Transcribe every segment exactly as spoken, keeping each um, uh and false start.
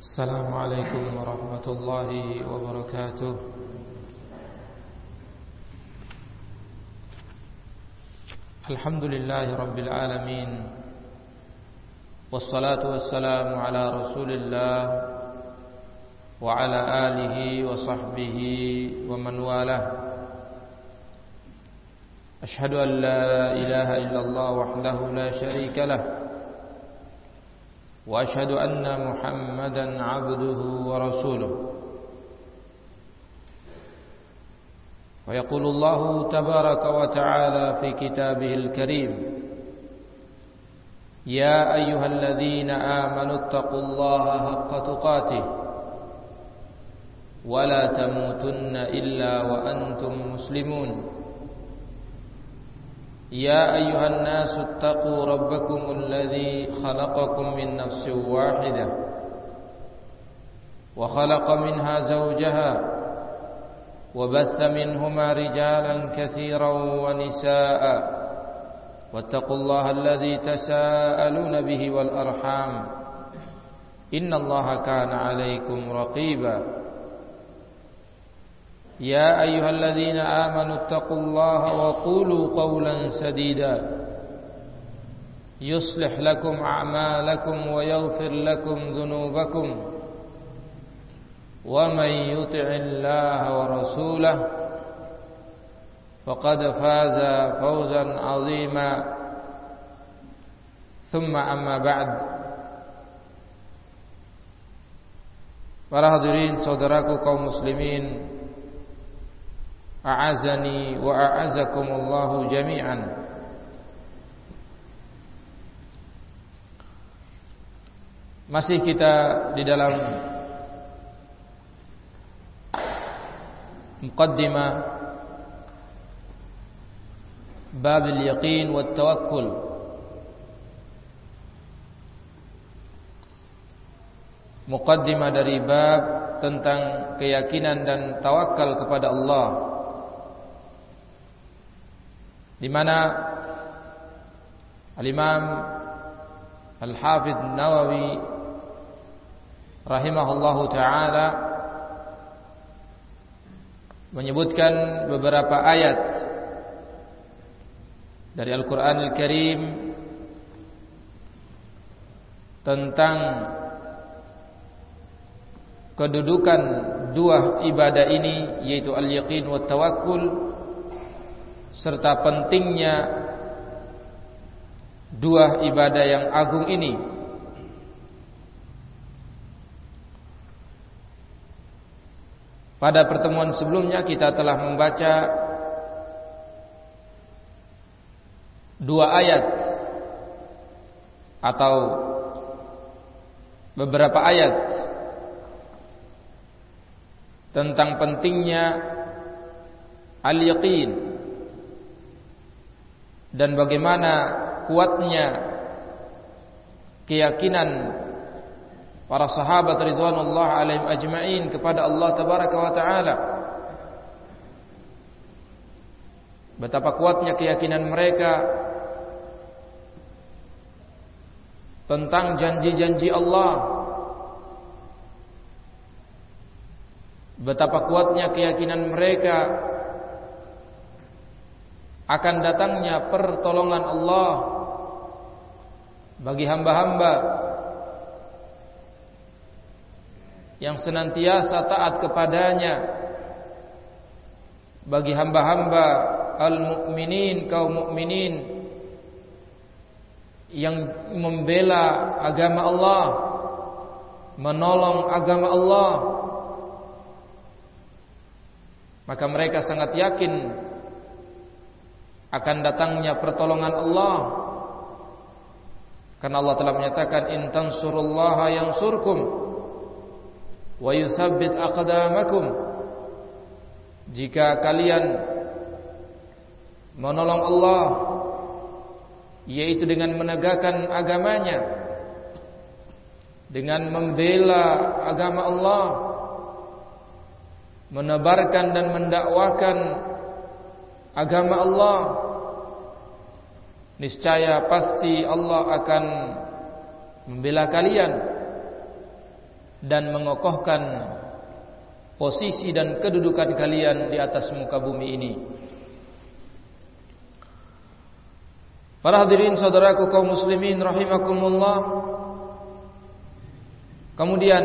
السلام عليكم ورحمة الله وبركاته. الحمد لله رب العالمين، والصلاة والسلام على رسول الله وعلى آله وصحبه ومن والاه. أشهد أن لا إله إلا الله وحده لا شريك له، وأشهد أن محمدا عبده ورسوله. ويقول الله تبارك وتعالى في كتابه الكريم: يا أيها الذين آمنوا اتقوا الله حق تقاته ولا تموتن إلا وأنتم مسلمون. يا أيها الناس اتقوا ربكم الذي خلقكم من نفس واحدة وخلق منها زوجها وبث منهما رجالا كثيرا ونساء واتقوا الله الذي تساءلون به والأرحام إن الله كان عليكم رقيبا. يا أيها الذين آمنوا اتقوا الله وقولوا قولا سديدا يصلح لكم أعمالكم ويغفر لكم ذنوبكم، ومن يطع الله ورسوله فقد فاز فوزا عظيما. ثم أما بعد. Para hadirin saudaraku kaum muslimin, a'azani wa a'azakumullahu jami'an. Masih kita di dalam muqaddimah bab al-yaqin wa tawakkul. Muqaddimah dari bab tentang keyakinan dan tawakal kepada Allah, di mana Al-Imam Al-Hafidh Nawawi rahimahullahu ta'ala menyebutkan beberapa ayat dari Al-Quran Al-Karim tentang kedudukan dua ibadah ini, yaitu al-yaqin wa tawakkul, serta pentingnya dua ibadah yang agung ini. Pada pertemuan sebelumnya kita telah membaca dua ayat atau beberapa ayat tentang pentingnya al-yaqin dan bagaimana kuatnya keyakinan para sahabat ridwanullah alaihim ajma'in kepada Allah tabaraka wa ta'ala. Betapa kuatnya keyakinan mereka tentang janji-janji Allah. Betapa kuatnya keyakinan mereka akan datangnya pertolongan Allah bagi hamba-hamba yang senantiasa taat kepadanya, bagi hamba-hamba al-mu'minin, kaum mukminin yang membela agama Allah, menolong agama Allah. Maka mereka sangat yakin akan datangnya pertolongan Allah, karena Allah telah menyatakan in tansurullaha yansurkum wa yuthabbit aqdamakum. Jika kalian menolong Allah, yaitu dengan menegakkan agamanya, dengan membela agama Allah, menebarkan dan mendakwakan agama Allah, niscaya pasti Allah akan membela kalian. dan mengokohkan posisi dan kedudukan kalian di atas muka bumi ini. Para hadirin saudaraku kaum muslimin rahimakumullah. Kemudian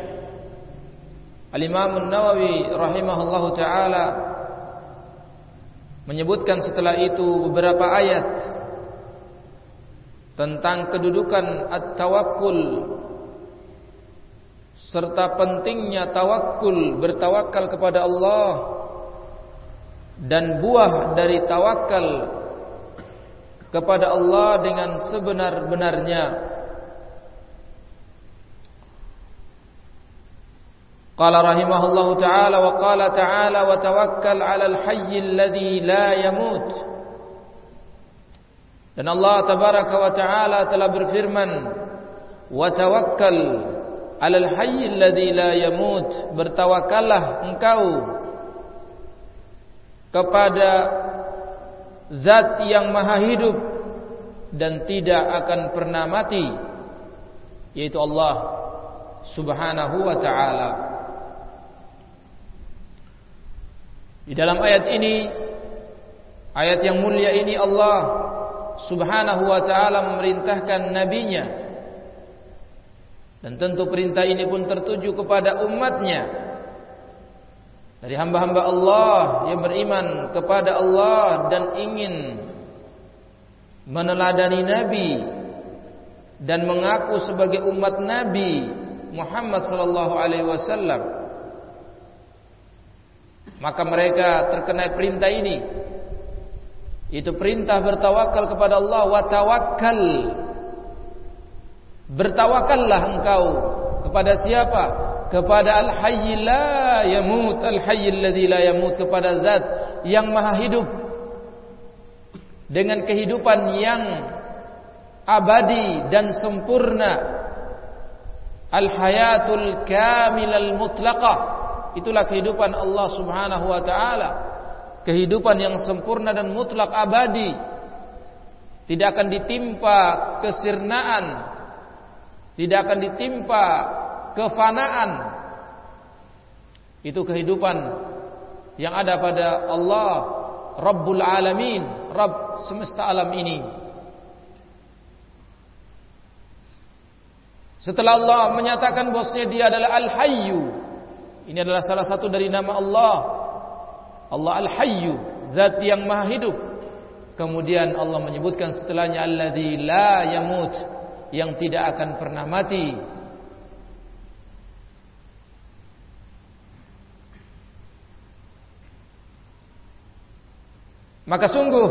Al-Imam An-Nawawi rahimahullahu taala menyebutkan setelah itu beberapa ayat tentang kedudukan at-tawakkul serta pentingnya tawakul, bertawakal kepada Allah, dan buah dari tawakal kepada Allah dengan sebenar-benarnya. Qala rahimahullahu ta'ala wa qala ta'ala wa tawakkal 'alal hayyil ladzi la yamut. Dan Allah tabaraka wa ta'ala telah berfirman, wa tawakkal 'alal hayyil ladzi la yamut, bertawakallah engkau kepada zat yang maha hidup dan tidak akan pernah mati, yaitu Allah subhanahu wa ta'ala. Di dalam ayat ini, ayat yang mulia ini, Allah subhanahu wa ta'ala memerintahkan nabinya, dan tentu perintah ini pun tertuju kepada umatnya dari hamba-hamba Allah yang beriman kepada Allah dan ingin meneladani Nabi dan mengaku sebagai umat Nabi Muhammad sallallahu alaihi wasallam. Maka mereka terkena perintah ini, yaitu perintah bertawakal kepada Allah. Wa tawakkal, bertawakallah engkau kepada siapa? Kepada Al-Hayy la yamut, Al-Hayy alladzi la yamut, kepada zat yang maha hidup dengan kehidupan yang abadi dan sempurna. Al-hayatul kamilal mutlaqah, itulah kehidupan Allah subhanahu wa ta'ala, kehidupan yang sempurna dan mutlak, abadi, tidak akan ditimpa kesirnaan, tidak akan ditimpa kefanaan. Itu kehidupan yang ada pada Allah Rabbul Alamin, Rabb semesta alam ini. Setelah Allah menyatakan bahwasanya Dia adalah Al-Hayyu, ini adalah salah satu dari nama Allah, Allah Al-Hayyu, zat yang maha hidup. Kemudian Allah menyebutkan setelahnya alladzi la yamut, yang tidak akan pernah mati. Maka sungguh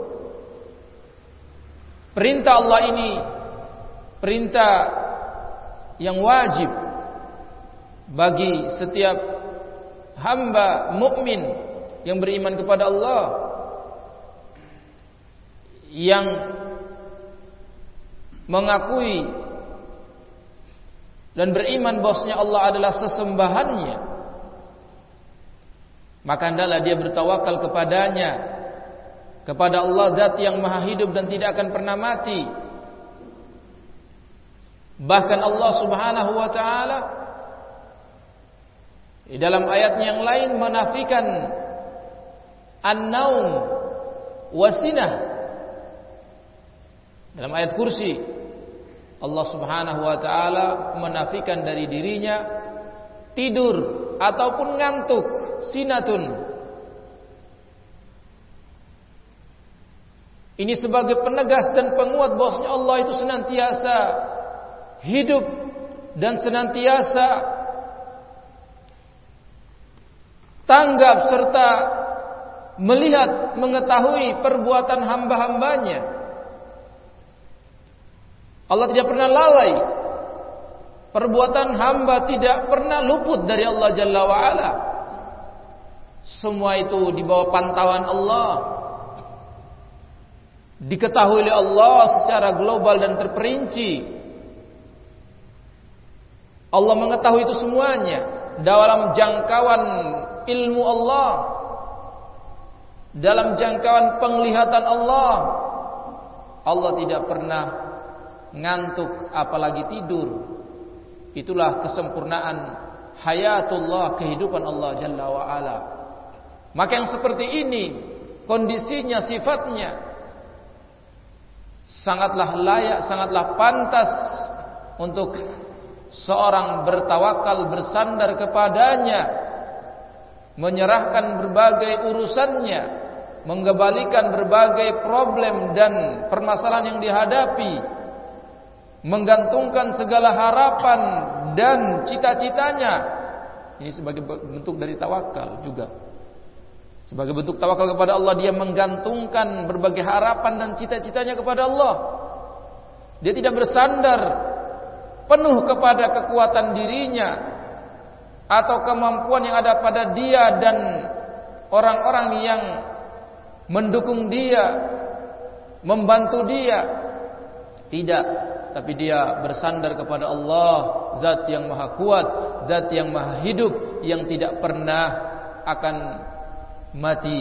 perintah Allah ini perintah yang wajib bagi setiap hamba mukmin yang beriman kepada Allah, yang mengakui dan beriman bahwasanya Allah adalah sesembahannya. Maka hendaklah dia bertawakal kepadanya, kepada Allah zat yang maha hidup dan tidak akan pernah mati. Bahkan Allah subhanahu wa ta'ala di dalam ayatnya yang lain menafikan an-naum wasinah. Dalam ayat kursi Allah subhanahu wa ta'ala menafikan dari dirinya tidur ataupun ngantuk, sinatun. Ini sebagai penegas dan penguat bahwasanya Allah itu senantiasa hidup dan senantiasa tanggap serta melihat, mengetahui perbuatan hamba-hambanya. Allah tidak pernah lalai, perbuatan hamba tidak pernah luput dari Allah Jalla wa'ala. Semua itu di bawah pantauan Allah, diketahui oleh Allah secara global dan terperinci. Allah mengetahui itu semuanya dalam jangkauan ilmu Allah, dalam jangkauan penglihatan Allah. Allah tidak pernah ngantuk apalagi tidur. Itulah kesempurnaan hayatullah, kehidupan Allah Jalla wa Ala. Maka yang seperti ini kondisinya, sifatnya sangatlah layak, sangatlah pantas untuk seorang bertawakal, bersandar kepadanya, menyerahkan berbagai urusannya, mengembalikan berbagai problem dan permasalahan yang dihadapi, menggantungkan segala harapan dan cita-citanya. Ini sebagai bentuk dari tawakal juga. Sebagai bentuk tawakal kepada Allah, dia menggantungkan berbagai harapan dan cita-citanya kepada Allah. Dia tidak bersandar penuh kepada kekuatan dirinya atau kemampuan yang ada pada dia dan orang-orang yang mendukung dia, membantu dia. Tidak, tapi dia bersandar kepada Allah, Zat yang Maha Kuat, Zat yang Maha Hidup, yang tidak pernah akan mati.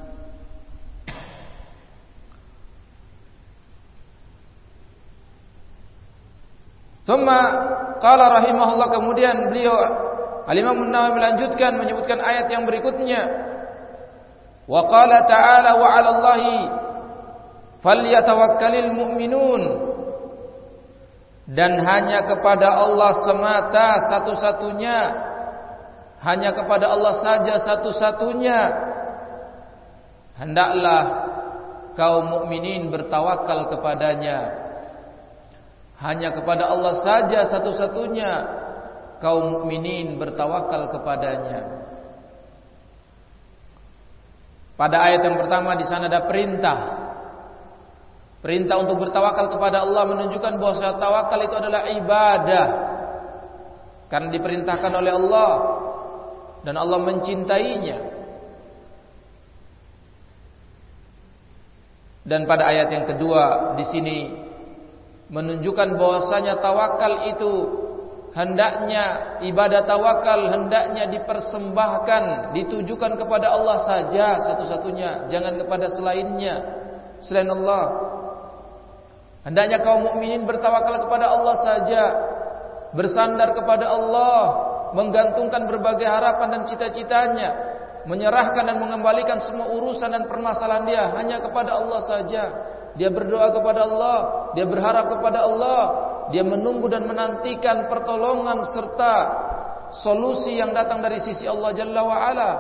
Thumma qala rahimahullah, kemudian beliau Al-Imam An-Nawawi melanjutkan menyebutkan ayat yang berikutnya. Wa qala ta'ala wa 'alallahi falyatawakkalul mu'minun. Dan hanya kepada Allah semata satu-satunya, hanya kepada Allah saja satu-satunya hendaklah kaum mukminin bertawakal kepadanya. Hanya kepada Allah saja satu-satunya kaum mukminin bertawakal kepadanya. Pada ayat yang pertama di sana ada perintah. Perintah untuk bertawakal kepada Allah menunjukkan bahwa tawakal itu adalah ibadah. Karena diperintahkan oleh Allah dan Allah mencintainya. Dan pada ayat yang kedua di sini menunjukkan bahwasanya tawakal itu hendaknya, ibadah tawakal hendaknya dipersembahkan, ditujukan kepada Allah saja satu-satunya, jangan kepada selainnya, selain Allah. Hendaknya kaum mukminin bertawakal kepada Allah saja, bersandar kepada Allah, menggantungkan berbagai harapan dan cita-citanya, menyerahkan dan mengembalikan semua urusan dan permasalahan dia hanya kepada Allah saja. Dia berdoa kepada Allah, dia berharap kepada Allah, dia menunggu dan menantikan pertolongan serta solusi yang datang dari sisi Allah Jalla wa Ala.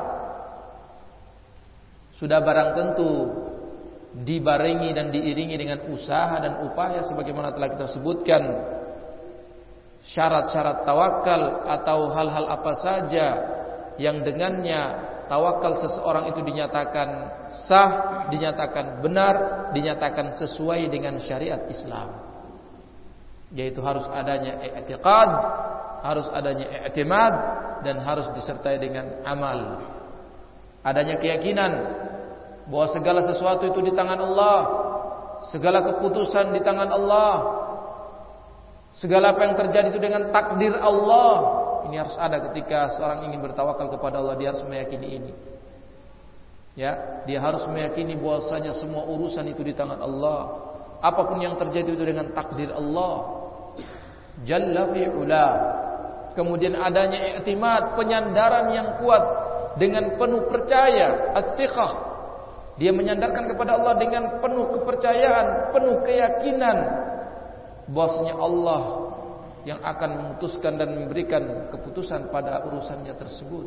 Sudah barang tentu dibarengi dan diiringi dengan usaha dan upaya sebagaimana telah kita sebutkan. Syarat-syarat tawakal atau hal-hal apa saja yang dengannya tawakal seseorang itu dinyatakan sah, dinyatakan benar, dinyatakan sesuai dengan syariat Islam. Yaitu harus adanya i'tiqad, harus adanya i'timad, dan harus disertai dengan amal. Adanya keyakinan bahwa segala sesuatu itu di tangan Allah, segala keputusan di tangan Allah, segala apa yang terjadi itu dengan takdir Allah. Ini harus ada ketika seorang ingin bertawakal kepada Allah. Dia harus meyakini ini. Ya, dia harus meyakini bahwasanya semua urusan itu di tangan Allah. Apapun yang terjadi itu dengan takdir Allah Jalla fi'ula. Kemudian adanya i'timad, penyandaran yang kuat dengan penuh percaya, as-siqah. Dia menyandarkan kepada Allah dengan penuh kepercayaan, penuh keyakinan bahwasanya Allah yang akan memutuskan dan memberikan keputusan pada urusannya tersebut.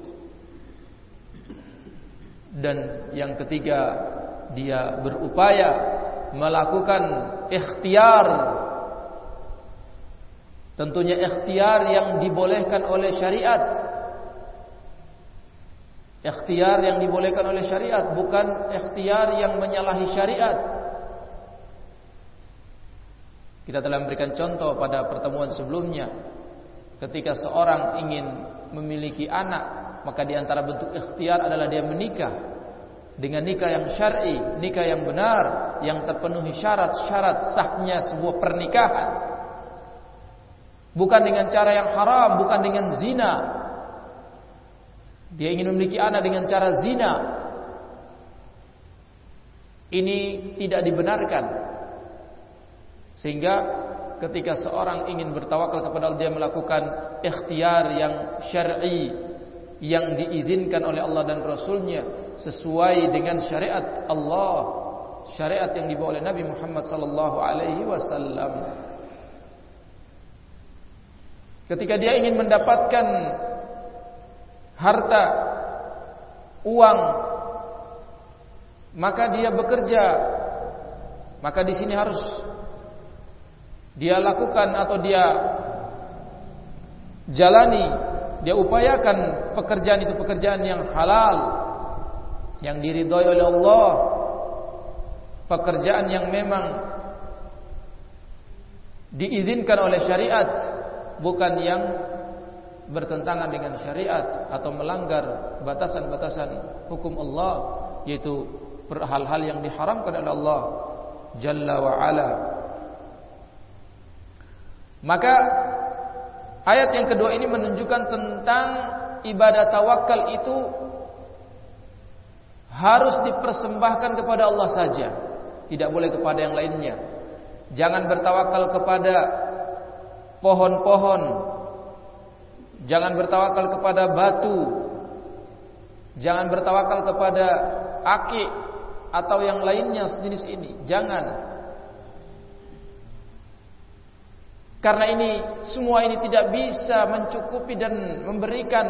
Dan yang ketiga, dia berupaya melakukan ikhtiar. Tentunya ikhtiar yang dibolehkan oleh syariat. Ikhtiar yang dibolehkan oleh syariat, bukan ikhtiar yang menyalahi syariat. Kita telah memberikan contoh pada pertemuan sebelumnya. Ketika seorang ingin memiliki anak, maka di antara bentuk ikhtiar adalah dia menikah dengan nikah yang syar'i, nikah yang benar, yang terpenuhi syarat-syarat sahnya sebuah pernikahan. Bukan dengan cara yang haram, bukan dengan zina. Dia ingin memiliki anak dengan cara zina. Ini tidak dibenarkan. Sehingga ketika seorang ingin bertawakal kepada Allah, dia melakukan ikhtiar yang syar'i, yang diizinkan oleh Allah dan Rasulnya, sesuai dengan syariat Allah, syariat yang dibawa oleh Nabi Muhammad sallallahu alaihi wasallam. Ketika dia ingin mendapatkan harta, uang, maka dia bekerja. Maka di sini harus dia lakukan atau dia jalani, dia upayakan pekerjaan itu pekerjaan yang halal, yang diridhoi oleh Allah, pekerjaan yang memang diizinkan oleh syariat, bukan yang bertentangan dengan syariat atau melanggar batasan-batasan hukum Allah, yaitu hal-hal yang diharamkan oleh Allah Jalla wa Ala. Maka ayat yang kedua ini menunjukkan tentang ibadah tawakal itu harus dipersembahkan kepada Allah saja, tidak boleh kepada yang lainnya. Jangan bertawakal kepada pohon-pohon, jangan bertawakal kepada batu, jangan bertawakal kepada aki atau yang lainnya sejenis ini. Jangan. Karena ini, semua ini tidak bisa mencukupi dan memberikan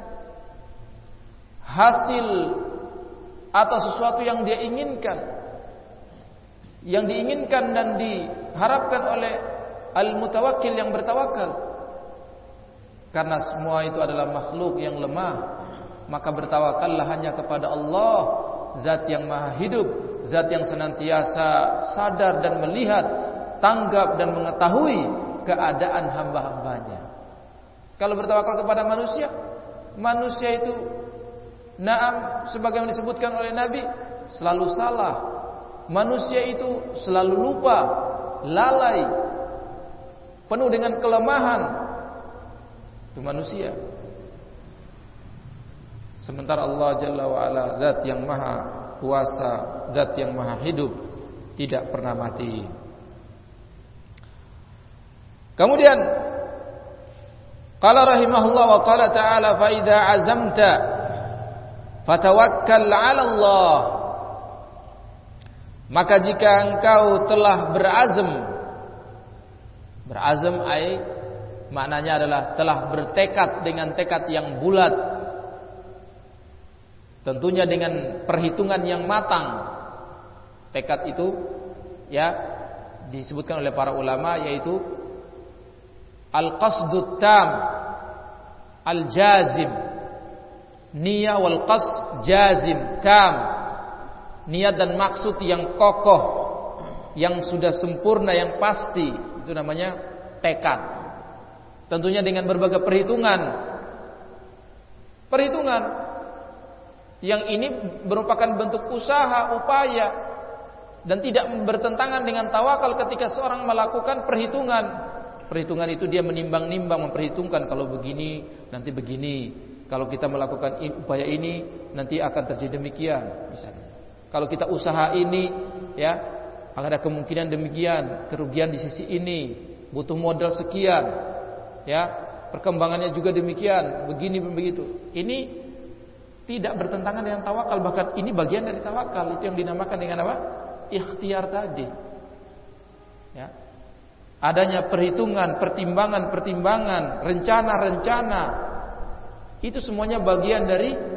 hasil atau sesuatu yang dia inginkan. Yang diinginkan dan diharapkan oleh al-mutawakkil, yang bertawakal. Karena semua itu adalah makhluk yang lemah, maka bertawakallah hanya kepada Allah, Zat yang maha hidup, Zat yang senantiasa sadar dan melihat, tanggap dan mengetahui keadaan hamba-hambanya. Kalau bertawakal kepada manusia, manusia itu na'am, sebagaimana disebutkan oleh Nabi, selalu salah. Manusia itu selalu lupa, lalai, penuh dengan kelemahan. Itu manusia. Sementara Allah Jalla wa Ala, Zat yang maha kuasa, Zat yang maha hidup, tidak pernah mati. Kemudian qala rahimahullah wa qala ta'ala fa idza azamta fatawakkal 'ala Allah. Maka jika engkau telah berazam, berazam ai maknanya adalah telah bertekad dengan tekad yang bulat, tentunya dengan perhitungan yang matang. Tekad itu ya disebutkan oleh para ulama yaitu al-qasdut tam, al-jazim. Niyah wal qasd jazim, tam. Niat dan maksud yang kokoh, yang sudah sempurna, yang pasti, itu namanya tekad. Tentunya dengan berbagai perhitungan. Perhitungan yang ini merupakan bentuk usaha, upaya, dan tidak bertentangan dengan tawakal ketika seorang melakukan perhitungan. Perhitungan itu dia menimbang-nimbang, memperhitungkan kalau begini, nanti begini. Kalau kita melakukan upaya ini, nanti akan terjadi demikian, misalnya. Kalau kita usaha ini, ya, ada kemungkinan demikian, kerugian di sisi ini, butuh modal sekian, ya, perkembangannya juga demikian, begini begitu. Ini tidak bertentangan dengan tawakal, bahkan ini bagian dari tawakal. Itu yang dinamakan dengan apa? Ikhtiar tadi. Ya. Adanya perhitungan, pertimbangan-pertimbangan, rencana-rencana, itu semuanya bagian dari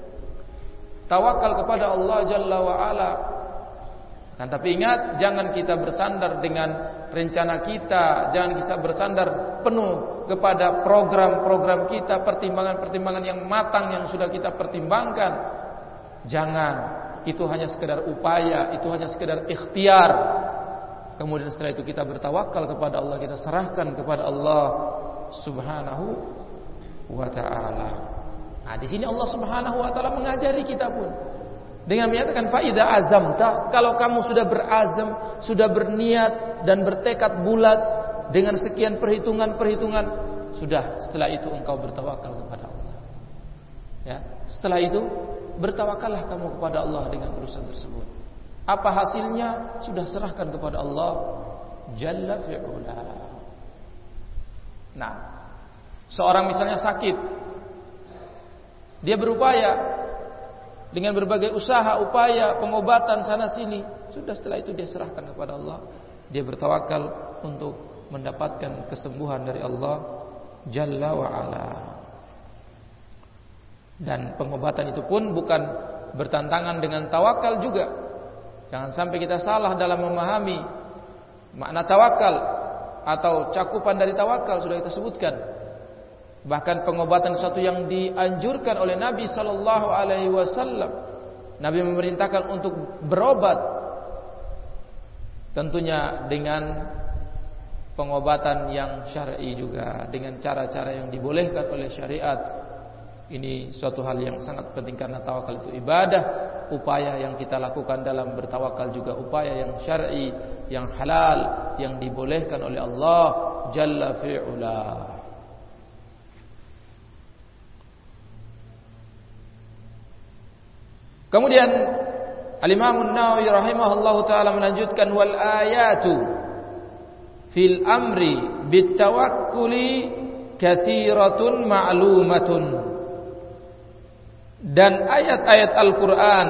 tawakal kepada Allah Jalla wa Ala. Kan tapi ingat, jangan kita bersandar dengan rencana kita, jangan kita bersandar penuh kepada program-program kita, pertimbangan-pertimbangan yang matang yang sudah kita pertimbangkan. Jangan, itu hanya sekedar upaya, itu hanya sekedar ikhtiar. Kemudian setelah itu kita bertawakal kepada Allah, kita serahkan kepada Allah Subhanahu wa ta'ala. Nah, di sini Allah Subhanahu wa taala mengajari kita pun dengan menyatakan fa idza azamta, kalau kamu sudah berazam, sudah berniat dan bertekad bulat dengan sekian perhitungan-perhitungan, sudah, setelah itu engkau bertawakal kepada Allah. Ya, setelah itu bertawakallah kamu kepada Allah dengan urusan tersebut. Apa hasilnya sudah serahkan kepada Allah jalla fi'ula. Nah, seorang misalnya sakit, dia berupaya dengan berbagai usaha, upaya, pengobatan sana sini. Sudah, setelah itu dia serahkan kepada Allah. Dia bertawakal untuk mendapatkan kesembuhan dari Allah Jalla wa'ala. Dan pengobatan itu pun bukan bertentangan dengan tawakal juga. Jangan sampai kita salah dalam memahami makna tawakal atau cakupan dari tawakal. Sudah kita sebutkan. Bahkan pengobatan sesuatu yang dianjurkan oleh Nabi sallallahu alaihi wasallam. Nabi memerintahkan untuk berobat. Tentunya dengan pengobatan yang syar'i juga, dengan cara-cara yang dibolehkan oleh syariat. Ini suatu hal yang sangat penting karena tawakal itu ibadah. Upaya yang kita lakukan dalam bertawakal juga upaya yang syar'i, yang halal, yang dibolehkan oleh Allah Jalla fi'ula. Kemudian Al-Imam An-Nawawi rahimahullahu taala melanjutkan wal ayatu fil amri bitawakkuli katsiratun ma'lumatun. Dan ayat-ayat Al-Qur'an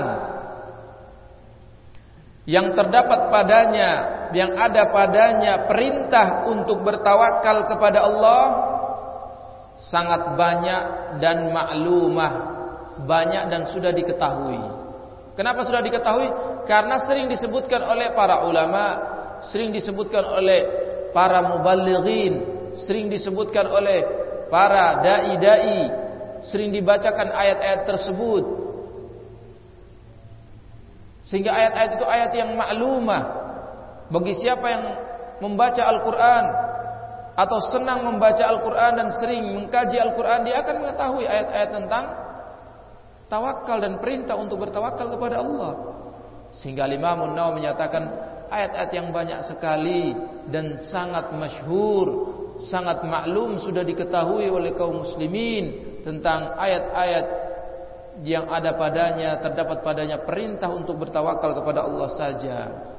yang terdapat padanya, yang ada padanya perintah untuk bertawakal kepada Allah sangat banyak dan maklumah, banyak dan sudah diketahui. Kenapa sudah diketahui? Karena sering disebutkan oleh para ulama, sering disebutkan oleh para muballighin, sering disebutkan oleh para dai-dai, sering dibacakan ayat-ayat tersebut. Sehingga ayat-ayat itu ayat yang maklumah bagi siapa yang membaca Al-Quran atau senang membaca Al-Quran dan sering mengkaji Al-Quran, dia akan mengetahui ayat-ayat tentang tawakal dan perintah untuk bertawakal kepada Allah. Sehingga Imam An-Nawawi menyatakan ayat-ayat yang banyak sekali dan sangat masyhur, sangat maklum, sudah diketahui oleh kaum muslimin tentang ayat-ayat yang ada padanya, terdapat padanya perintah untuk bertawakal kepada Allah saja.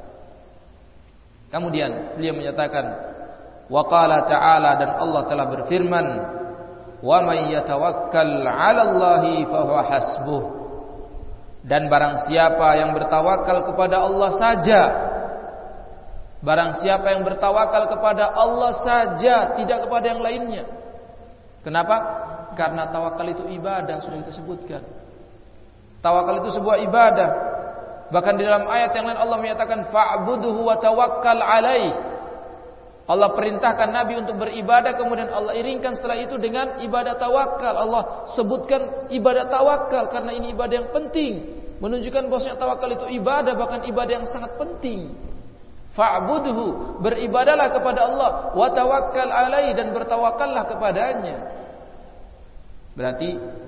Kemudian beliau menyatakan wa qala ta'ala, dan Allah telah berfirman, wa may yatawakkal 'ala Allahi fa huwa hasbuh. Dan barang siapa yang bertawakal kepada Allah saja, barang siapa yang bertawakal kepada Allah saja, tidak kepada yang lainnya. Kenapa? Karena tawakal itu ibadah, sudah kita sebutkan. Tawakal itu sebuah ibadah. Bahkan di dalam ayat yang lain Allah menyatakan fa'budhu wa tawakkal 'alaihi. Allah perintahkan Nabi untuk beribadah, kemudian Allah iringkan setelah itu dengan ibadah tawakal. Allah sebutkan ibadah tawakal karena ini ibadah yang penting, menunjukkan bahwasanya tawakal itu ibadah, bahkan ibadah yang sangat penting. Fa'budhu, beribadahlah kepada Allah, wa tawakkal 'alaihi, dan bertawakallah kepadanya. Berarti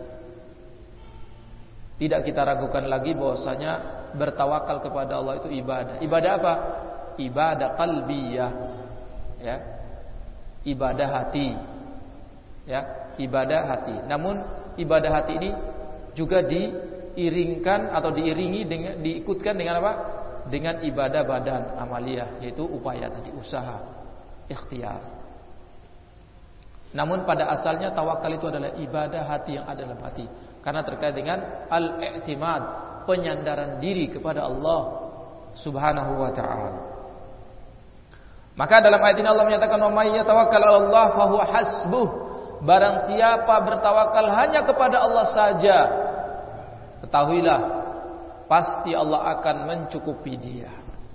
tidak kita ragukan lagi bahwasanya bertawakal kepada Allah itu ibadah. Ibadah apa? Ibadah qalbiyah. Ya, ibadah hati, ya, ibadah hati. Namun ibadah hati ini juga diiringkan atau diiringi dengan, diikutkan dengan apa? Dengan ibadah badan, amaliyah, yaitu upaya tadi, usaha, ikhtiar. Namun pada asalnya tawakal itu adalah ibadah hati yang ada dalam hati, karena terkait dengan al-i'timad, penyandaran diri kepada Allah Subhanahu wa ta'ala. Maka dalam ayat ini Allah menyatakan wa may yatawakkal 'ala Allah fa huwa hasbuh. Barang siapa bertawakal hanya kepada Allah saja, ketahuilah pasti Allah akan mencukupi dia.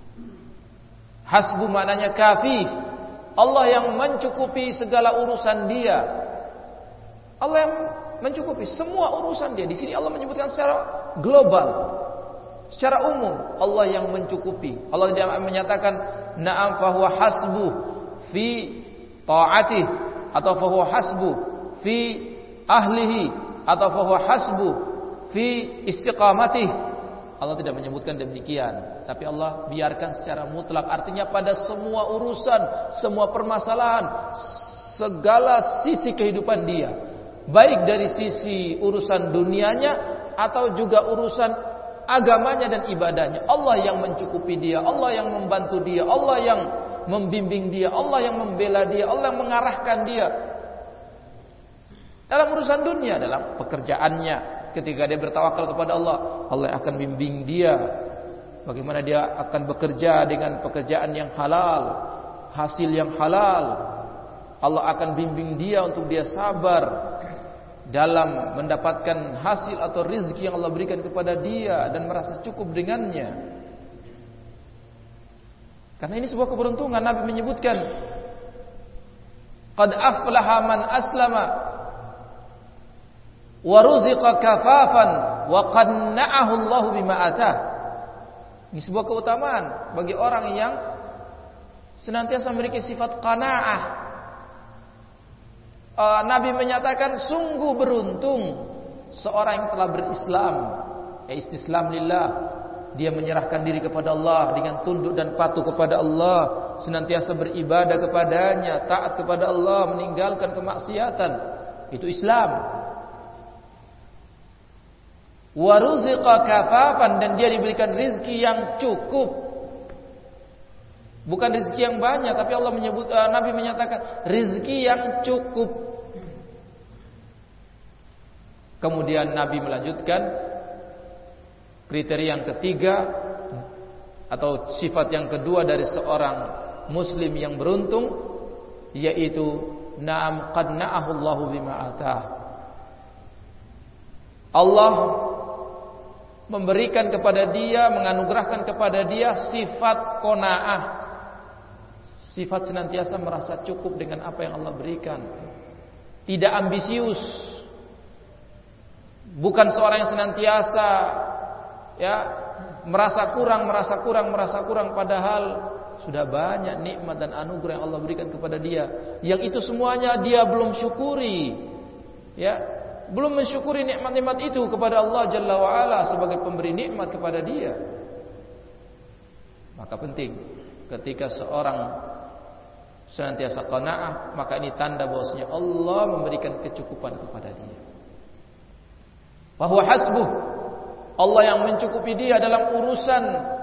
Hasbu maknanya kafi. Allah yang mencukupi segala urusan dia. Allah yang mencukupi semua urusan dia. Di sini Allah menyebutkan secara global, secara umum, Allah yang mencukupi. Allah tidak menyatakan na'am fahuwa hasbu fi ta'atih, atau fahuwa hasbu fi ahlihi, atau fahuwa hasbu fi istiqamatih. Allah tidak menyebutkan demikian, tapi Allah biarkan secara mutlak. Artinya pada semua urusan, semua permasalahan, segala sisi kehidupan dia, baik dari sisi urusan dunianya atau juga urusan agamanya dan ibadahnya, Allah yang mencukupi dia, Allah yang membantu dia, Allah yang membimbing dia, Allah yang membela dia, Allah yang mengarahkan dia. Dalam urusan dunia, dalam pekerjaannya, ketika dia bertawakal kepada Allah, Allah akan bimbing dia bagaimana dia akan bekerja dengan pekerjaan yang halal, hasil yang halal. Allah akan bimbing dia untuk dia sabar dalam mendapatkan hasil atau rezeki yang Allah berikan kepada dia dan merasa cukup dengannya. Karena ini sebuah keberuntungan. Nabi menyebutkan, qad aflaha man aslama wa ruziqa kafafan wa qanna'ahu Allah bima atah. Ini sebuah keutamaan bagi orang yang senantiasa memiliki sifat qanaah. Uh, Nabi menyatakan sungguh beruntung seorang yang telah berislam, ya istislam lillah, dia menyerahkan diri kepada Allah dengan tunduk dan patuh kepada Allah, senantiasa beribadah kepadanya, taat kepada Allah, meninggalkan kemaksiatan. Itu Islam. Wa ruziqa kafafan, dan dia diberikan rizki yang cukup. Bukan rizki yang banyak, tapi Allah menyebut, uh, Nabi menyatakan rizki yang cukup. Kemudian Nabi melanjutkan kriteria yang ketiga atau sifat yang kedua dari seorang muslim yang beruntung, yaitu na'am qad na'ahu Allahu bima atah. Allah memberikan kepada dia, menganugerahkan kepada dia sifat qanaah, sifat senantiasa merasa cukup dengan apa yang Allah berikan, tidak ambisius, bukan seorang yang senantiasa ya merasa kurang, merasa kurang, merasa kurang, padahal sudah banyak nikmat dan anugerah yang Allah berikan kepada dia, yang itu semuanya dia belum syukuri, ya, belum mensyukuri nikmat-nikmat itu kepada Allah Jalla wa'ala sebagai pemberi nikmat kepada dia. Maka penting ketika seorang senantiasa qanaah, maka ini tanda bahwasanya Allah memberikan kecukupan kepada dia. Bahwa hasbuh, Allah yang mencukupi dia dalam urusan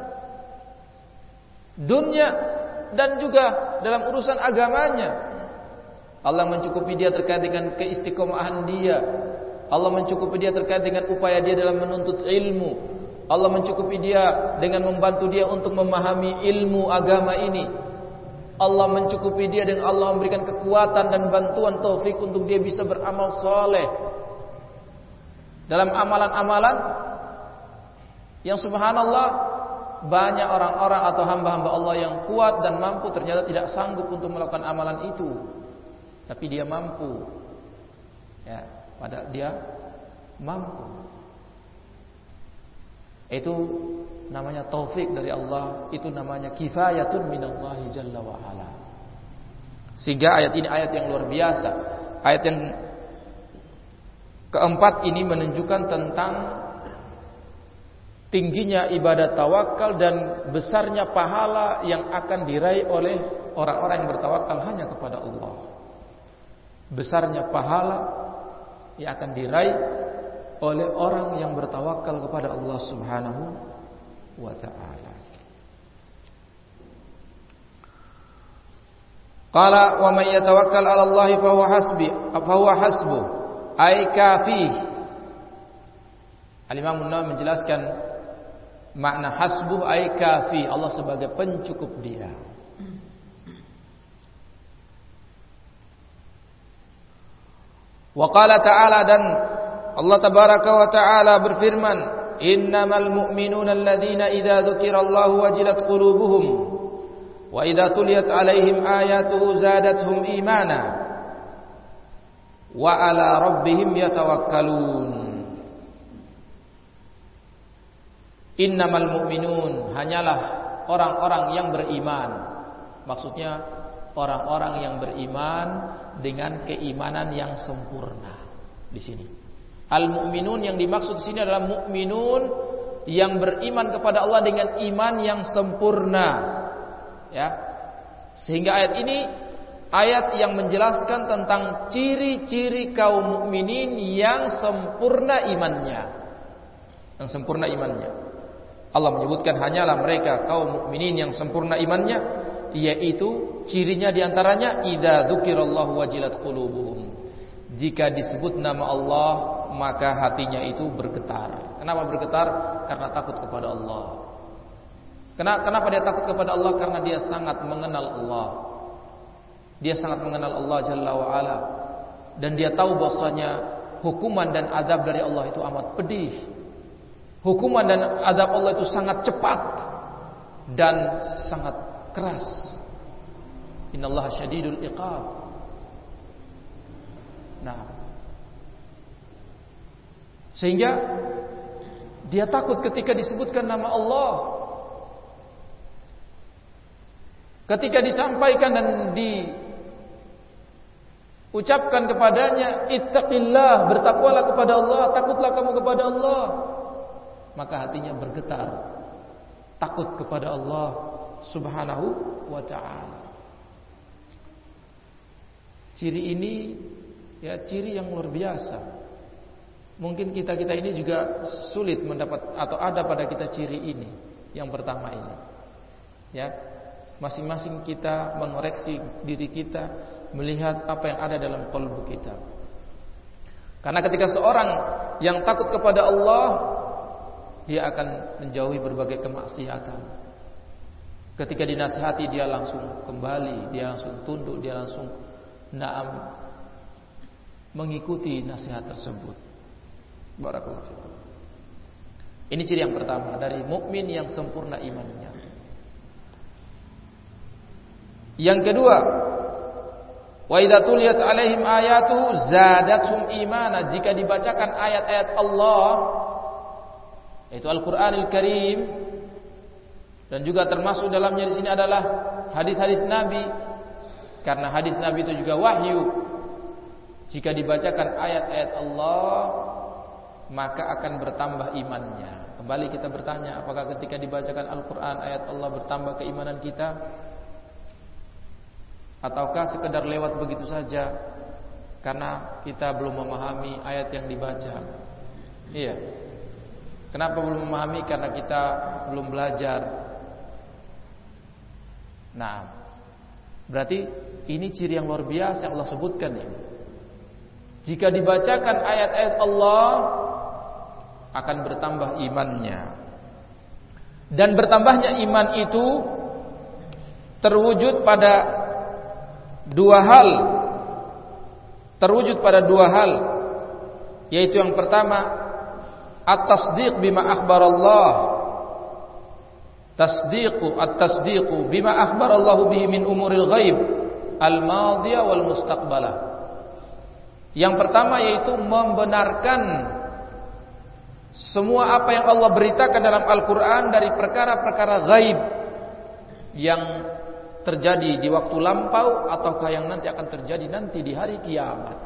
dunia dan juga dalam urusan agamanya. Allah mencukupi dia terkait dengan keistiqomahan dia. Allah mencukupi dia terkait dengan upaya dia dalam menuntut ilmu. Allah mencukupi dia dengan membantu dia untuk memahami ilmu agama ini. Allah mencukupi dia dengan Allah memberikan kekuatan dan bantuan taufik untuk dia bisa beramal soleh dalam amalan-amalan yang subhanallah banyak orang-orang atau hamba-hamba Allah yang kuat dan mampu ternyata tidak sanggup untuk melakukan amalan itu, tapi dia mampu, ya, padahal dia mampu. Itu namanya taufik dari Allah, itu namanya kifayatun minallahi jalla wa ala. Sehingga ayat ini ayat yang luar biasa. Ayat yang keempat ini menunjukkan tentang tingginya ibadat tawakal dan besarnya pahala yang akan diraih oleh orang-orang yang bertawakal hanya kepada Allah. Besarnya pahala yang akan diraih oleh orang yang bertawakal kepada Allah Subhanahu wa ta'ala. Qala wa man yatawakkal 'ala Allah fa huwa hasbi fa huwa hasbuh ay kafih. Al-Imam An-Nawawi menjelaskan makna hasbuh ay kafi, Allah sebagai pencukup dia. Wa qala ta'ala, dan Allah tabaraka wa ta'ala berfirman, innamal mu'minuna alladhina idza dzukirallahu wajilat qulubuhum wa idza tuliyat 'alaihim ayatuhu zadatuhum imana wa 'ala rabbihim yatawakkalun. Innamal mu'minun, hanyalah orang-orang yang beriman. Maksudnya orang-orang yang beriman dengan keimanan yang sempurna. Di sini al-mu'minun yang dimaksud di sini adalah mu'minun yang beriman kepada Allah dengan iman yang sempurna. Ya. Sehingga ayat ini ayat yang menjelaskan tentang ciri-ciri kaum mukminin yang sempurna imannya. Yang sempurna imannya. Allah menyebutkan hanyalah mereka kaum mukminin yang sempurna imannya, yaitu cirinya diantaranya idza dzukirallahu wajilat qulubuhum. Jika disebut nama Allah, maka hatinya itu bergetar. Kenapa bergetar? Karena takut kepada Allah. Kenapa dia takut kepada Allah? Karena dia sangat mengenal Allah. Dia sangat mengenal Allah Jalla wa Ala, dan dia tahu bahwasanya hukuman dan azab dari Allah itu amat pedih. Hukuman dan azab Allah itu sangat cepat dan sangat keras. Innallaha syadidul iqab. Nah, sehingga dia takut ketika disebutkan nama Allah, ketika disampaikan dan diucapkan kepadanya, ittaqillah, bertakwalah kepada Allah, takutlah kamu kepada Allah, maka hatinya bergetar, takut kepada Allah Subhanahu wa ta'ala. Ciri ini ya ciri yang luar biasa. Mungkin kita-kita ini juga sulit mendapat atau ada pada kita ciri ini. Yang pertama ini, ya, masing-masing kita mengoreksi diri kita, melihat apa yang ada dalam qalbu kita. Karena ketika seorang yang takut kepada Allah, dia akan menjauhi berbagai kemaksiatan. Ketika dinasihati, dia langsung kembali, dia langsung tunduk, dia langsung na'am mengikuti nasihat tersebut. Barakallahu fikum. Ini ciri yang pertama dari mukmin yang sempurna imannya. Yang kedua, wa idza tuliyat alaihim ayatu zadatuhum imana. Jika dibacakan ayat-ayat Allah, yaitu Al-Qur'anul Karim, dan juga termasuk dalamnya di sini adalah hadis-hadis Nabi, karena hadis Nabi itu juga wahyu. Jika dibacakan ayat-ayat Allah, maka akan bertambah imannya. Kembali kita bertanya, apakah ketika dibacakan Al-Quran ayat Allah bertambah keimanan kita, ataukah sekedar lewat begitu saja karena kita belum memahami ayat yang dibaca? Iya. Kenapa belum memahami? Karena kita belum belajar. Nah, berarti ini ciri yang luar biasa yang Allah sebutkan ini. Jika dibacakan ayat-ayat Allah, akan bertambah imannya. Dan bertambahnya iman itu terwujud pada dua hal. Terwujud pada dua hal, yaitu yang pertama, at-tasdiq bima akhbarallah. Tasdiqu at-tasdiqu bima akhbarallahu bihi min umuril ghaib al-madiyah wal mustaqbalah. Yang pertama yaitu membenarkan semua apa yang Allah beritakan dalam Al-Quran dari perkara-perkara ghaib yang terjadi di waktu lampau ataukah yang nanti akan terjadi nanti di hari kiamat.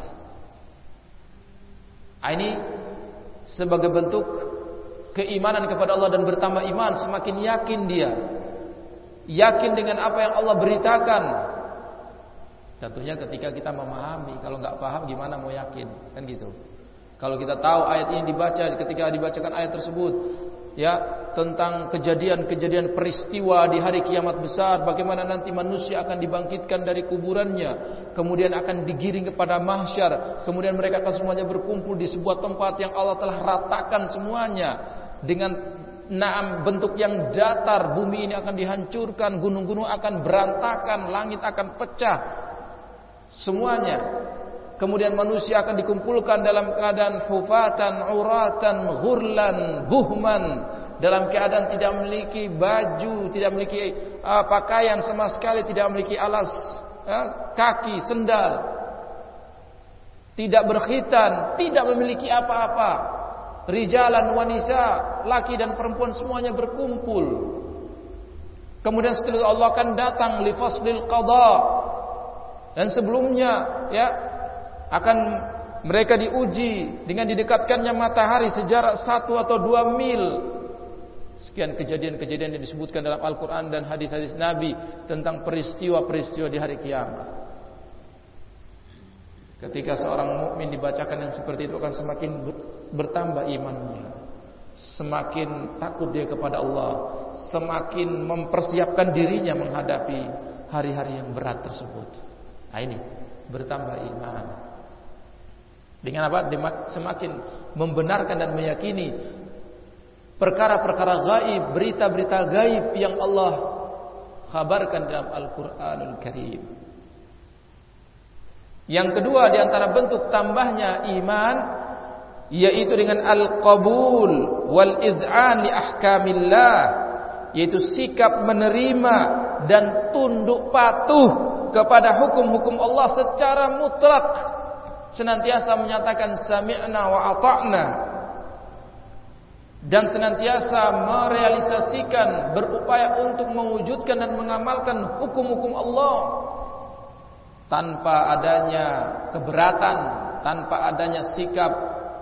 Ini sebagai bentuk keimanan kepada Allah, dan bertambah iman, semakin yakin dia, yakin dengan apa yang Allah beritakan. Tentunya ketika kita memahami. Kalau nggak paham gimana mau yakin, kan gitu. Kalau kita tahu ayat ini dibaca, ketika dibacakan ayat tersebut, ya, tentang kejadian-kejadian peristiwa di hari kiamat besar, bagaimana nanti manusia akan dibangkitkan dari kuburannya, kemudian akan digiring kepada mahsyar, kemudian mereka akan semuanya berkumpul di sebuah tempat yang Allah telah ratakan semuanya dengan naam bentuk yang datar. Bumi ini akan dihancurkan, gunung-gunung akan berantakan, langit akan pecah semuanya. Kemudian manusia akan dikumpulkan dalam keadaan hufatan, uratan, ghurlan, buhman, dalam keadaan tidak memiliki baju, tidak memiliki uh, pakaian sama sekali, tidak memiliki alas uh, kaki, sendal, tidak berkhitan, tidak memiliki apa-apa. Rijalan wanisa, laki dan perempuan semuanya berkumpul. Kemudian setelah Allah akan datang li faslil qada, dan sebelumnya ya akan mereka diuji dengan didekatkannya matahari sejarak satu atau dua mil. Sekian kejadian-kejadian yang disebutkan dalam Al-Quran dan hadis-hadis Nabi tentang peristiwa-peristiwa di hari kiamat. Ketika seorang mukmin dibacakan yang seperti itu, akan semakin bertambah imannya, semakin takut dia kepada Allah, semakin mempersiapkan dirinya menghadapi hari-hari yang berat tersebut. Nah ini bertambah iman. Dengan apa? Semakin membenarkan dan meyakini perkara-perkara gaib, berita-berita gaib yang Allah kabarkan dalam Al-Qur'anul Karim. Yang kedua di antara bentuk tambahnya iman yaitu dengan al-qabul wal iz'an li ahkamillah, yaitu sikap menerima dan tunduk patuh kepada hukum-hukum Allah secara mutlak, senantiasa menyatakan sami'na wa ata'na, dan senantiasa merealisasikan, berupaya untuk mewujudkan dan mengamalkan hukum-hukum Allah tanpa adanya keberatan, tanpa adanya sikap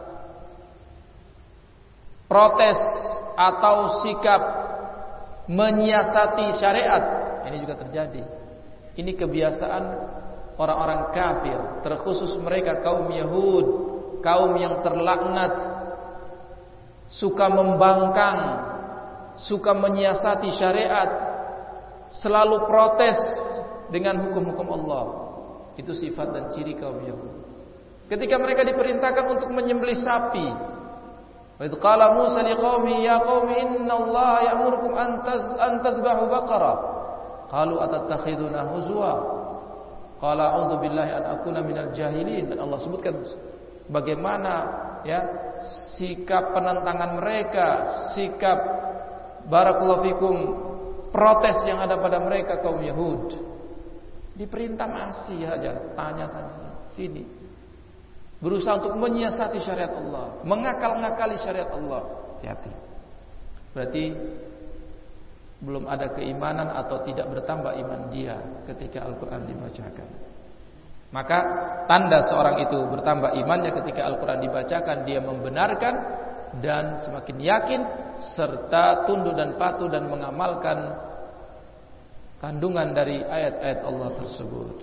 protes atau sikap menyiasati syariat. Ini juga terjadi. Ini kebiasaan orang-orang kafir, terkhusus mereka kaum Yahud, kaum yang terlaknat, suka membangkang, suka menyiasati syariat, selalu protes dengan hukum-hukum Allah. Itu sifat dan ciri kaum Yahud. Ketika mereka diperintahkan untuk menyembelih sapi, wa idh qala Musa liqaumihi ya qaumi innallaha ya'murukum an tadhbahu baqarah qalu atattakhiduna huzwa qala a'udzu billahi an akuna minal jahilin. Dan Allah sebutkan bagaimana ya sikap penentangan mereka, sikap barakallahu fikum protes yang ada pada mereka kaum Yahud. Diperintah masih aja tanya saja sini, berusaha untuk menyiasati syariat Allah, mengakal-ngakali syariat Allah. Hati-hati. Berarti belum ada keimanan atau tidak bertambah iman dia ketika Al-Quran dibacakan. Maka tanda seorang itu bertambah imannya ketika Al-Quran dibacakan, dia membenarkan dan semakin yakin serta tunduk dan patuh dan mengamalkan kandungan dari ayat-ayat Allah tersebut.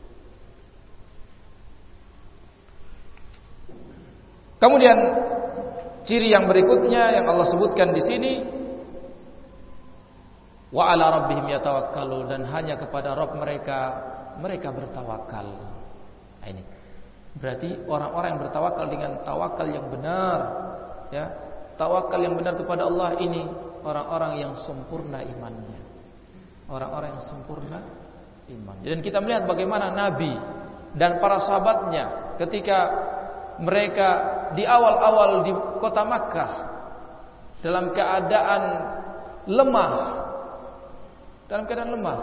Kemudian ciri yang berikutnya yang Allah sebutkan di sini, wa ala rabbihim yatawakkalun, dan hanya kepada Rabb mereka mereka bertawakal. Nah, ini berarti orang-orang yang bertawakal dengan tawakal yang benar, ya, tawakal yang benar kepada Allah ini orang-orang yang sempurna imannya. Orang-orang yang sempurna iman. Dan kita melihat bagaimana Nabi dan para sahabatnya ketika mereka di awal-awal di kota Makkah dalam keadaan lemah, dalam keadaan lemah,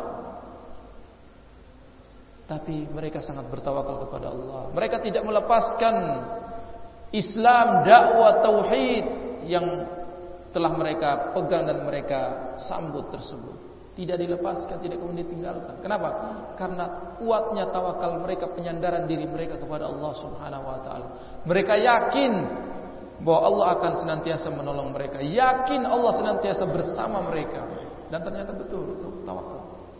tapi mereka sangat bertawakal kepada Allah. Mereka tidak melepaskan Islam, dakwah tauhid yang telah mereka pegang dan mereka sambut tersebut. Tidak dilepaskan, tidak kemudian ditinggalkan. Kenapa? Karena kuatnya tawakal mereka, penyandaran diri mereka kepada Allah Subhanahu wa taala. Mereka yakin bahwa Allah akan senantiasa menolong mereka, yakin Allah senantiasa bersama mereka. Dan ternyata betul itu tawakal.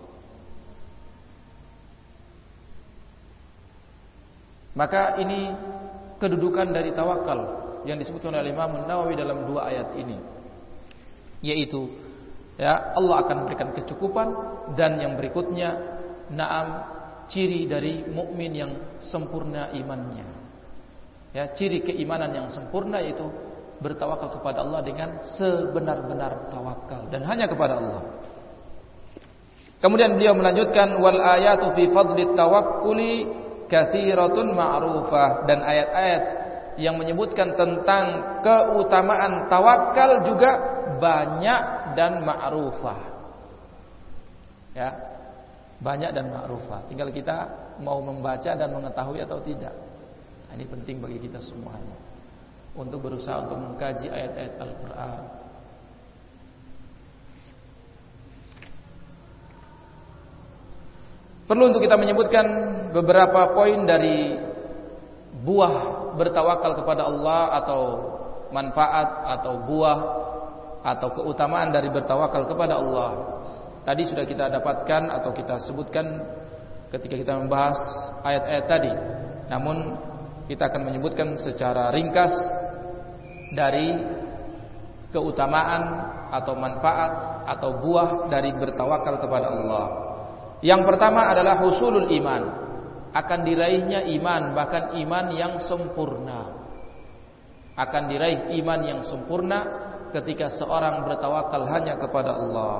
Maka ini kedudukan dari tawakal yang disebutkan oleh Imam Nawawi dalam dua ayat ini, yaitu ya, Allah akan memberikan kecukupan, dan yang berikutnya na'am ciri dari mukmin yang sempurna imannya. Ya, ciri keimanan yang sempurna yaitu bertawakal kepada Allah dengan sebenar-benar tawakal dan hanya kepada Allah. Kemudian beliau melanjutkan wal ayatu fi fadli tawakkuli katsiratun ma'rufah, dan ayat-ayat yang menyebutkan tentang keutamaan tawakal juga banyak dan ma'rufah. Ya, banyak dan ma'rufah. Tinggal kita mau membaca dan mengetahui atau tidak. Nah, ini penting bagi kita semuanya untuk berusaha untuk mengkaji ayat-ayat Al-Qur'an. Perlu untuk kita menyebutkan beberapa poin dari buah bertawakal kepada Allah, atau manfaat atau buah atau keutamaan dari bertawakal kepada Allah. Tadi sudah kita dapatkan atau kita sebutkan ketika kita membahas ayat-ayat tadi. Namun kita akan menyebutkan secara ringkas dari keutamaan atau manfaat atau buah dari bertawakal kepada Allah. Yang pertama adalah husulul iman, akan diraihnya iman, bahkan iman yang sempurna. Akan diraih iman yang sempurna ketika seorang bertawakal hanya kepada Allah.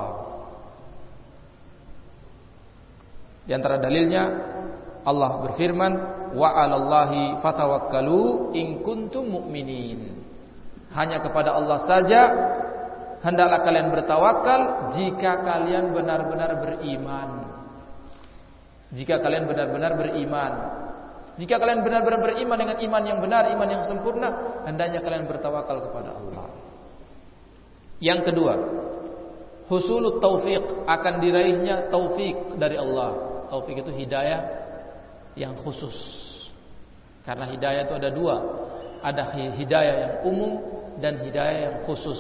Di antara dalilnya Allah berfirman, wa 'alallahi fatawakkalu in kuntum mu'minin. Hanya kepada Allah saja hendaklah kalian bertawakal jika kalian benar-benar beriman. Jika kalian benar-benar beriman. Jika kalian benar-benar beriman dengan iman yang benar, iman yang sempurna, hendaknya kalian bertawakal kepada Allah. Yang kedua, husulut taufiq, akan diraihnya taufik dari Allah. Taufik itu hidayah yang khusus. Karena hidayah itu ada dua. Ada hidayah yang umum dan hidayah yang khusus.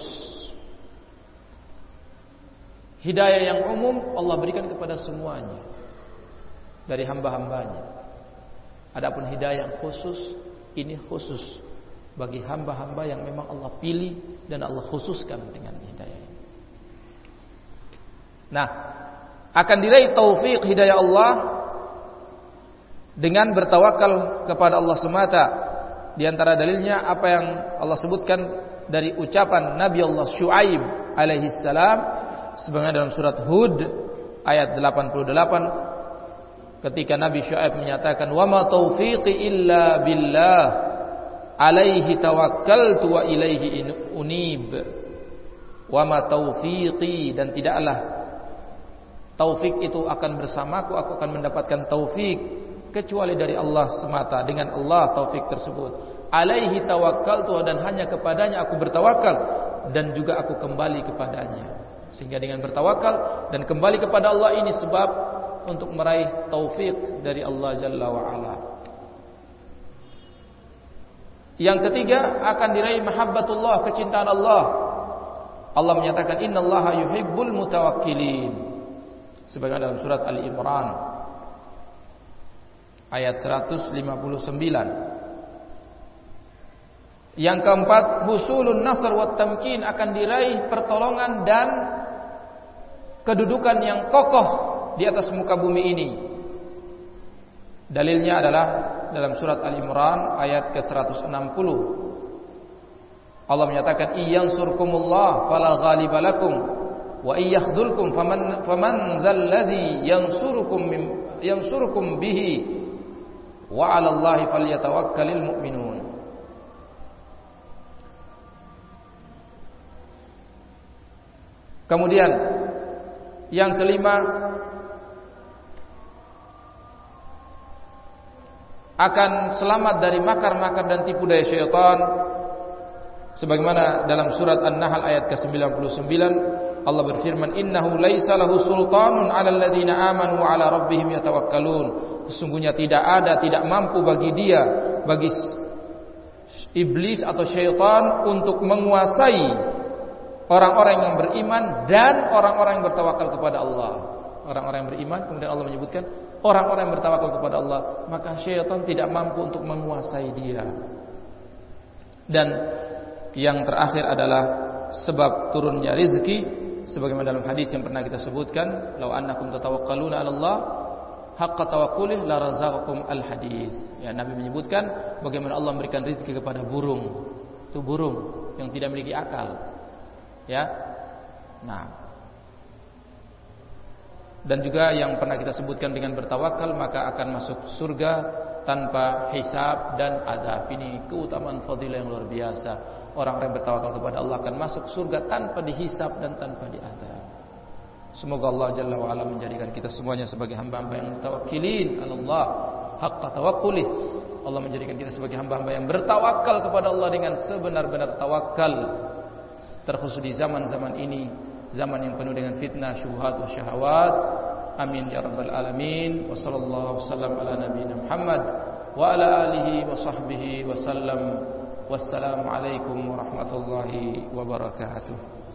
Hidayah yang umum Allah berikan kepada semuanya dari hamba-hambanya. Adapun hidayah yang khusus, ini khusus bagi hamba-hamba yang memang Allah pilih dan Allah khususkan dengan hidayah ini. Nah, akan diraih taufik hidayah Allah dengan bertawakal kepada Allah semata. Di antara dalilnya apa yang Allah sebutkan dari ucapan Nabi Allah Syuaib alaihi salam sebagaimana dalam surat Hud ayat delapan puluh delapan, ketika Nabi Syuaib menyatakan, wa ma taufiqi illa billah alaihi tawakkaltu wa ilaihi unib. Wa ma taufiqi, dan tidaklah taufik itu akan bersamaku, aku akan mendapatkan taufik kecuali dari Allah semata, dengan Allah taufik tersebut. Alaihi tawakkaltu, dan hanya kepadanya aku bertawakal dan juga aku kembali kepadanya. Sehingga dengan bertawakal dan kembali kepada Allah ini sebab untuk meraih taufik dari Allah Jalla wa Ala. Yang ketiga, akan diraih mahabbatullah, kecintaan Allah. Allah menyatakan innallaha yuhibbul mutawakkilin, sebagaimana dalam surat Ali Imran ayat seratus lima puluh sembilan. Yang keempat, husulun nasr wat tamkin, akan diraih pertolongan dan kedudukan yang kokoh di atas muka bumi ini. Dalilnya adalah dalam surat Al-Imran ayat ke seratus enam puluh. Allah menyatakan, "Iyansurkumullah fala ghaliba lakum wa iyakhdhulkum faman faman dzalladzi yansurukum mim yansurukum bihi wa 'alallahi falyatawakkalul mu'minun." Kemudian yang kelima, akan selamat dari makar-makar dan tipu daya syaitan, sebagaimana dalam surat An-Nahl ayat ke sembilan puluh sembilan Allah berfirman, innahu laisa lahu sultanun 'alal ladzina amanu wa 'ala rabbihim yatawakkalun. Sesungguhnya tidak ada, tidak mampu bagi dia, bagi iblis atau syaitan untuk menguasai orang-orang yang beriman dan orang-orang yang bertawakal kepada Allah. Orang-orang yang beriman, kemudian Allah menyebutkan orang-orang yang bertawakal kepada Allah, maka syaitan tidak mampu untuk menguasai dia. Dan yang terakhir adalah sebab turunnya rezeki, sebagaimana dalam hadis yang pernah kita sebutkan, law annakum tatawakkaluna 'ala Allah haqqa tawakkulih la razaqakum al-hadis. Ya, Nabi menyebutkan bagaimana Allah memberikan rezeki kepada burung. Itu burung yang tidak memiliki akal. Ya. Nah. Dan juga yang pernah kita sebutkan, dengan bertawakal maka akan masuk surga tanpa hisab dan azab. Ini keutamaan fadilah yang luar biasa. Orang-orang yang bertawakal kepada Allah akan masuk surga tanpa dihisab dan tanpa diazab. Semoga Allah Jalla wa Ala menjadikan kita semuanya sebagai hamba-hamba yang mutawakkilin 'ala Allah haqqa tawakkulih. Allah menjadikan kita sebagai hamba-hamba yang bertawakal kepada Allah dengan sebenar-benar tawakal, terkhusus di zaman-zaman ini, zaman yang penuh dengan fitnah, syubhat wa syahawat. Amin ya rabbal alamin. Wa sallallahu wasallam ala nabiyina Muhammad wa ala alihi wa sahbihi wa sallam. Wassalamu alaikum warahmatullahi wabarakatuh.